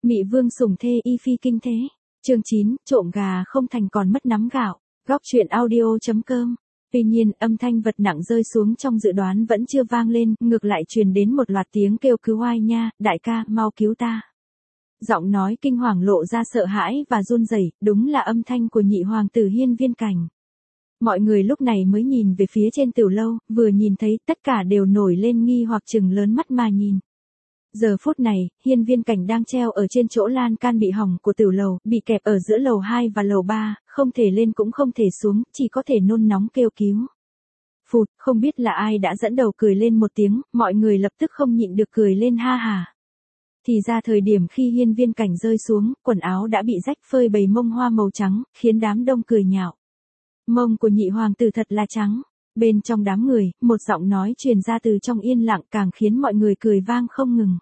Mị vương sủng thê y phi kinh thế. Chương 9, trộm gà không thành còn mất nắm gạo. Góc truyện audio.com. Tuy nhiên, âm thanh vật nặng rơi xuống trong dự đoán vẫn chưa vang lên, ngược lại truyền đến một loạt tiếng kêu cứu oai nha, đại ca, mau cứu ta. Giọng nói kinh hoàng lộ ra sợ hãi và run rẩy, đúng là âm thanh của nhị hoàng tử Hiên Viên Cảnh. Mọi người lúc này mới nhìn về phía trên tiểu lâu, vừa nhìn thấy tất cả đều nổi lên nghi hoặc chừng lớn mắt mà nhìn. Giờ phút này, Hiên Viên Cảnh đang treo ở trên chỗ lan can bị hỏng của tiểu lầu, bị kẹp ở giữa lầu 2 và lầu 3, không thể lên cũng không thể xuống, chỉ có thể nôn nóng kêu cứu. Phụt, không biết là ai đã dẫn đầu cười lên một tiếng, mọi người lập tức không nhịn được cười lên ha hà. Thì ra thời điểm khi Hiên Viên Cảnh rơi xuống, quần áo đã bị rách phơi bầy mông hoa màu trắng, khiến đám đông cười nhạo. Mông của nhị hoàng tử thật là trắng. Bên trong đám người, một giọng nói truyền ra từ trong yên lặng càng khiến mọi người cười vang không ngừng.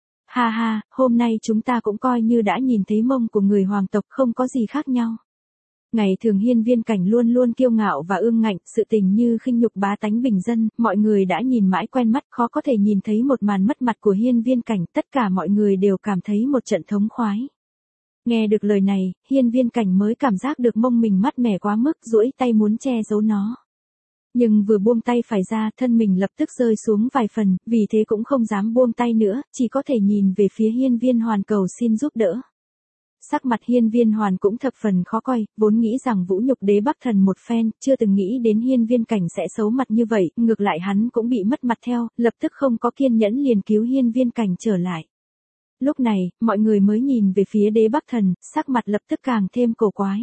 Ha ha, hôm nay chúng ta cũng coi như đã nhìn thấy mông của người hoàng tộc không có gì khác nhau. Ngày thường Hiên Viên Cảnh luôn luôn kiêu ngạo và ương ngạnh, sự tình như khinh nhục bá tánh bình dân, mọi người đã nhìn mãi quen mắt, khó có thể nhìn thấy một màn mất mặt của Hiên Viên Cảnh, tất cả mọi người đều cảm thấy một trận thống khoái. Nghe được lời này, Hiên Viên Cảnh mới cảm giác được mông mình mát mẻ quá mức, duỗi tay muốn che giấu nó. Nhưng vừa buông tay phải ra, thân mình lập tức rơi xuống vài phần, vì thế cũng không dám buông tay nữa, chỉ có thể nhìn về phía Hiên Viên Hoàn cầu xin giúp đỡ. Sắc mặt Hiên Viên Hoàn cũng thập phần khó coi, vốn nghĩ rằng vũ nhục đế Bắc Thần một phen, chưa từng nghĩ đến Hiên Viên Cảnh sẽ xấu mặt như vậy, ngược lại hắn cũng bị mất mặt theo, lập tức không có kiên nhẫn liền cứu Hiên Viên Cảnh trở lại. Lúc này, mọi người mới nhìn về phía đế Bắc Thần, sắc mặt lập tức càng thêm cổ quái.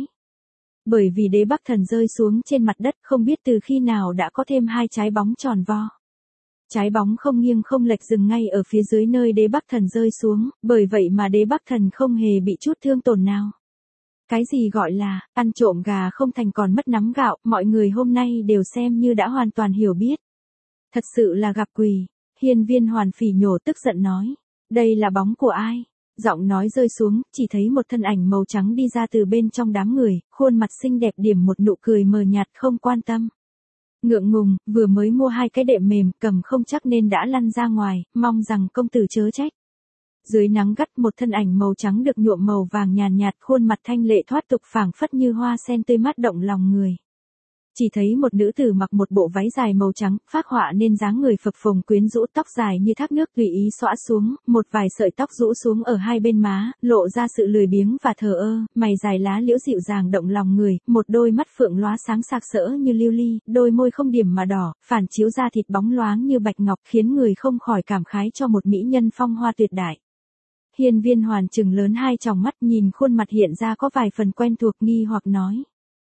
Bởi vì đế Bắc Thần rơi xuống trên mặt đất không biết từ khi nào đã có thêm hai trái bóng tròn vo. Trái bóng không nghiêng không lệch dừng ngay ở phía dưới nơi đế Bắc Thần rơi xuống, bởi vậy mà đế Bắc Thần không hề bị chút thương tổn nào. Cái gì gọi là, ăn trộm gà không thành còn mất nắm gạo, mọi người hôm nay đều xem như đã hoàn toàn hiểu biết. Thật sự là gặp quỷ. Hiên Viên Hoàn phỉ nhổ tức giận nói. Đây là bóng của ai? Giọng nói rơi xuống, chỉ thấy một thân ảnh màu trắng đi ra từ bên trong đám người, khuôn mặt xinh đẹp điểm một nụ cười mờ nhạt không quan tâm. Ngượng ngùng, vừa mới mua 2 cái đệm mềm, cầm không chắc nên đã lăn ra ngoài, mong rằng công tử chớ trách. Dưới nắng gắt một thân ảnh màu trắng được nhuộm màu vàng nhàn nhạt, khuôn mặt thanh lệ thoát tục phảng phất như hoa sen tươi mát động lòng người. Chỉ thấy một nữ tử mặc một bộ váy dài màu trắng, phác họa nên dáng người phập phồng quyến rũ, tóc dài như thác nước tùy ý xõa xuống, một vài sợi tóc rũ xuống ở hai bên má, lộ ra sự lười biếng và thờ ơ, mày dài lá liễu dịu dàng động lòng người, một đôi mắt phượng lóa sáng sặc sỡ như lưu ly, đôi môi không điểm mà đỏ, phản chiếu da thịt bóng loáng như bạch ngọc khiến người không khỏi cảm khái cho một mỹ nhân phong hoa tuyệt đại. Hiên Viên Hoàn trừng lớn hai tròng mắt nhìn khuôn mặt hiện ra có vài phần quen thuộc nghi hoặc nói.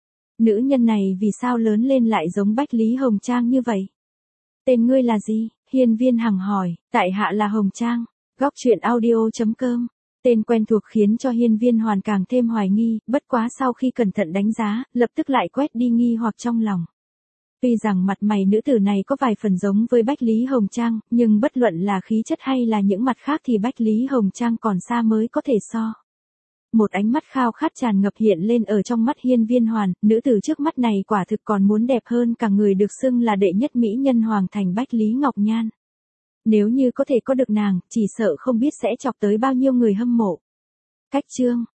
Nữ nhân này vì sao lớn lên lại giống Bách Lý Hồng Trang như vậy? Tên ngươi là gì? Hiên Viên Hằng hỏi, tại hạ là Hồng Trang. Góc truyện audio.com. Tên quen thuộc khiến cho Hiên Viên Hoàn càng thêm hoài nghi, bất quá sau khi cẩn thận đánh giá, lập tức lại quét đi nghi hoặc trong lòng. Tuy rằng mặt mày nữ tử này có vài phần giống với Bách Lý Hồng Trang, nhưng bất luận là khí chất hay là những mặt khác thì Bách Lý Hồng Trang còn xa mới có thể so. Một ánh mắt khao khát tràn ngập hiện lên ở trong mắt Hiên Viên Hoàn, nữ tử trước mắt này quả thực còn muốn đẹp hơn cả người được xưng là đệ nhất mỹ nhân hoàng thành Bách Lý Ngọc Nhan. Nếu như có thể có được nàng, chỉ sợ không biết sẽ chọc tới bao nhiêu người hâm mộ. Cách chương